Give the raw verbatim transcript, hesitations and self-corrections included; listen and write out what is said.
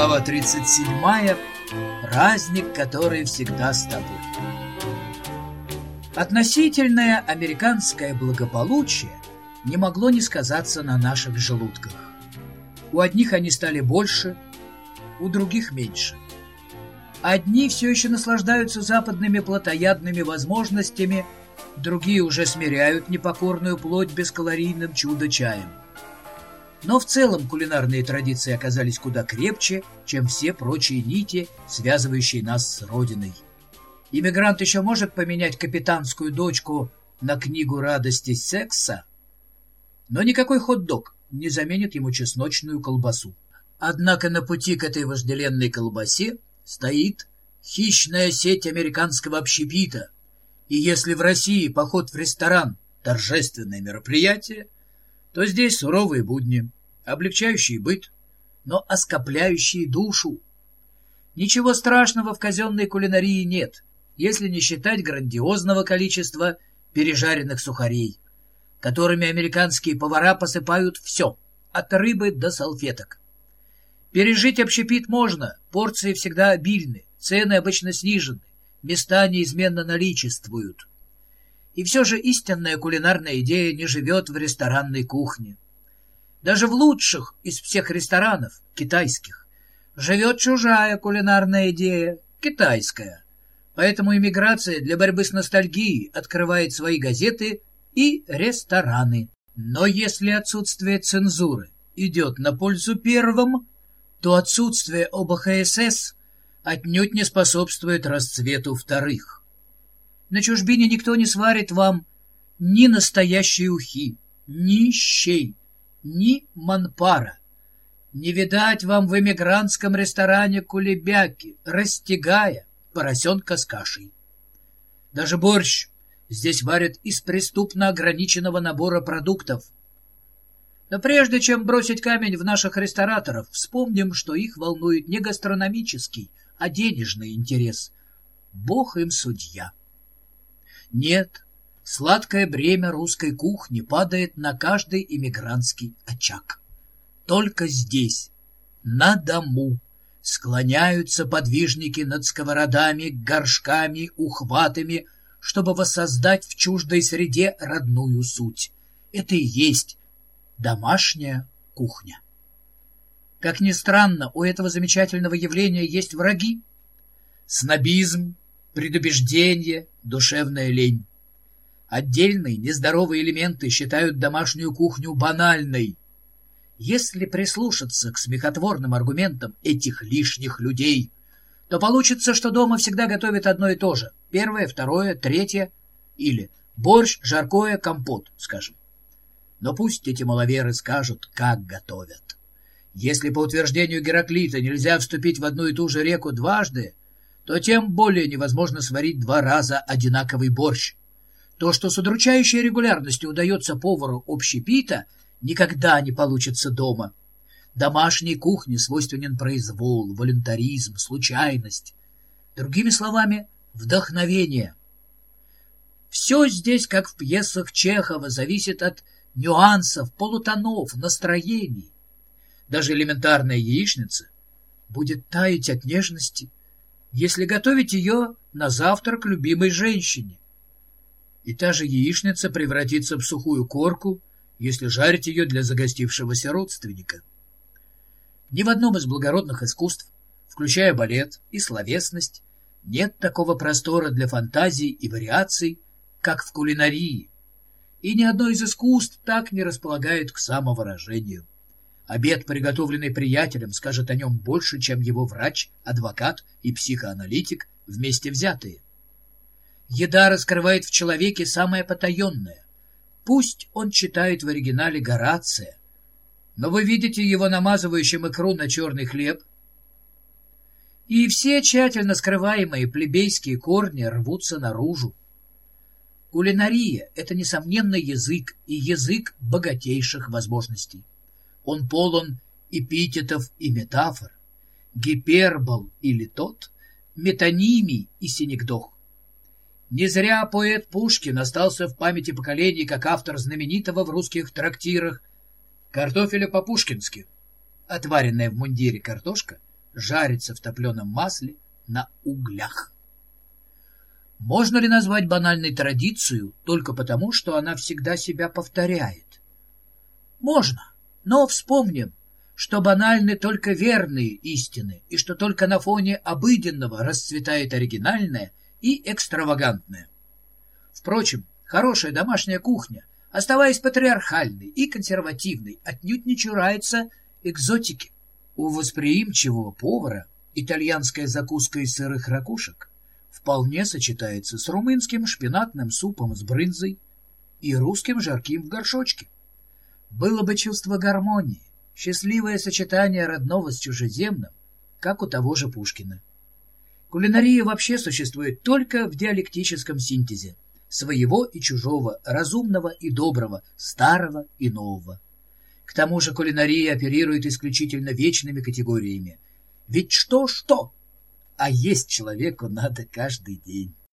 Глава тридцать седьмая. Праздник, который всегда с тобой. Относительное американское благополучие не могло не сказаться на наших желудках. У одних они стали больше, у других меньше. Одни все еще наслаждаются западными плотоядными возможностями, другие уже смиряют непокорную плоть бескалорийным чудо-чаем. Но в целом кулинарные традиции оказались куда крепче, чем все прочие нити, связывающие нас с родиной. Иммигрант еще может поменять капитанскую дочку на книгу радости секса, но никакой хот-дог не заменит ему чесночную колбасу. Однако на пути к этой вожделенной колбасе стоит хищная сеть американского общепита, и если в России поход в ресторан – торжественное мероприятие, то здесь суровые будни, облегчающие быт, но оскопляющие душу. Ничего страшного в казенной кулинарии нет, если не считать грандиозного количества пережаренных сухарей, которыми американские повара посыпают все, от рыбы до салфеток. Пережить общепит можно, порции всегда обильны, цены обычно снижены, места неизменно наличествуют. И все же истинная кулинарная идея не живет в ресторанной кухне. Даже в лучших из всех ресторанов, китайских, живет чужая кулинарная идея, китайская. Поэтому иммиграция для борьбы с ностальгией открывает свои газеты и рестораны. Но если отсутствие цензуры идет на пользу первым, то отсутствие о бэ ха эс эс отнюдь не способствует расцвету вторых. На чужбине никто не сварит вам ни настоящей ухи, ни щей, ни манпара. Не видать вам в эмигрантском ресторане кулебяки, растягая поросенка с кашей. Даже борщ здесь варят из преступно ограниченного набора продуктов. Но прежде чем бросить камень в наших рестораторов, вспомним, что их волнует не гастрономический, а денежный интерес. Бог им судья. Нет, сладкое бремя русской кухни падает на каждый иммигрантский очаг. Только здесь, на дому, склоняются подвижники над сковородами, горшками, ухватами, чтобы воссоздать в чуждой среде родную суть. Это и есть домашняя кухня. Как ни странно, у этого замечательного явления есть враги. Снобизм, предубеждение, душевная лень. Отдельные нездоровые элементы считают домашнюю кухню банальной. Если прислушаться к смехотворным аргументам этих лишних людей, то получится, что дома всегда готовят одно и то же. Первое, второе, третье или борщ, жаркое, компот, скажем. Но пусть эти маловеры скажут, как готовят. Если по утверждению Гераклита нельзя вступить в одну и ту же реку дважды, то тем более невозможно сварить два раза одинаковый борщ. То, что с удручающей регулярностью удается повару общепита, никогда не получится дома. Домашней кухне свойственен произвол, волюнтаризм, случайность. Другими словами, вдохновение. Все здесь, как в пьесах Чехова, зависит от нюансов, полутонов, настроений. Даже элементарная яичница будет таять от нежности, если готовить ее на завтрак любимой женщине. И та же яичница превратится в сухую корку, если жарить ее для загостившегося родственника. Ни в одном из благородных искусств, включая балет и словесность, нет такого простора для фантазий и вариаций, как в кулинарии. И ни одно из искусств так не располагает к самовыражению. Обед, приготовленный приятелем, скажет о нем больше, чем его врач, адвокат и психоаналитик вместе взятые. Еда раскрывает в человеке самое потаенное. Пусть он читает в оригинале Горация, но вы видите его намазывающим икру на черный хлеб, и все тщательно скрываемые плебейские корни рвутся наружу. Кулинария — это, несомненно, язык, и язык богатейших возможностей. Он полон эпитетов и метафор, гипербол и литот, метонимий и синекдох. Не зря поэт Пушкин остался в памяти поколений как автор знаменитого в русских трактирах «Картофеля по-пушкински». Отваренная в мундире картошка жарится в топленом масле на углях. Можно ли назвать банальной традицию только потому, что она всегда себя повторяет? Можно, но вспомним, что банальны только верные истины, и что только на фоне обыденного расцветает оригинальное и экстравагантное. Впрочем, хорошая домашняя кухня, оставаясь патриархальной и консервативной, отнюдь не чурается экзотики. У восприимчивого повара итальянская закуска из сырых ракушек вполне сочетается с румынским шпинатным супом с брынзой и русским жарким в горшочке. Было бы чувство гармонии, счастливое сочетание родного с чужеземным, как у того же Пушкина. Кулинария вообще существует только в диалектическом синтезе своего и чужого, разумного и доброго, старого и нового. К тому же кулинария оперирует исключительно вечными категориями. Ведь что-что, а есть человеку надо каждый день.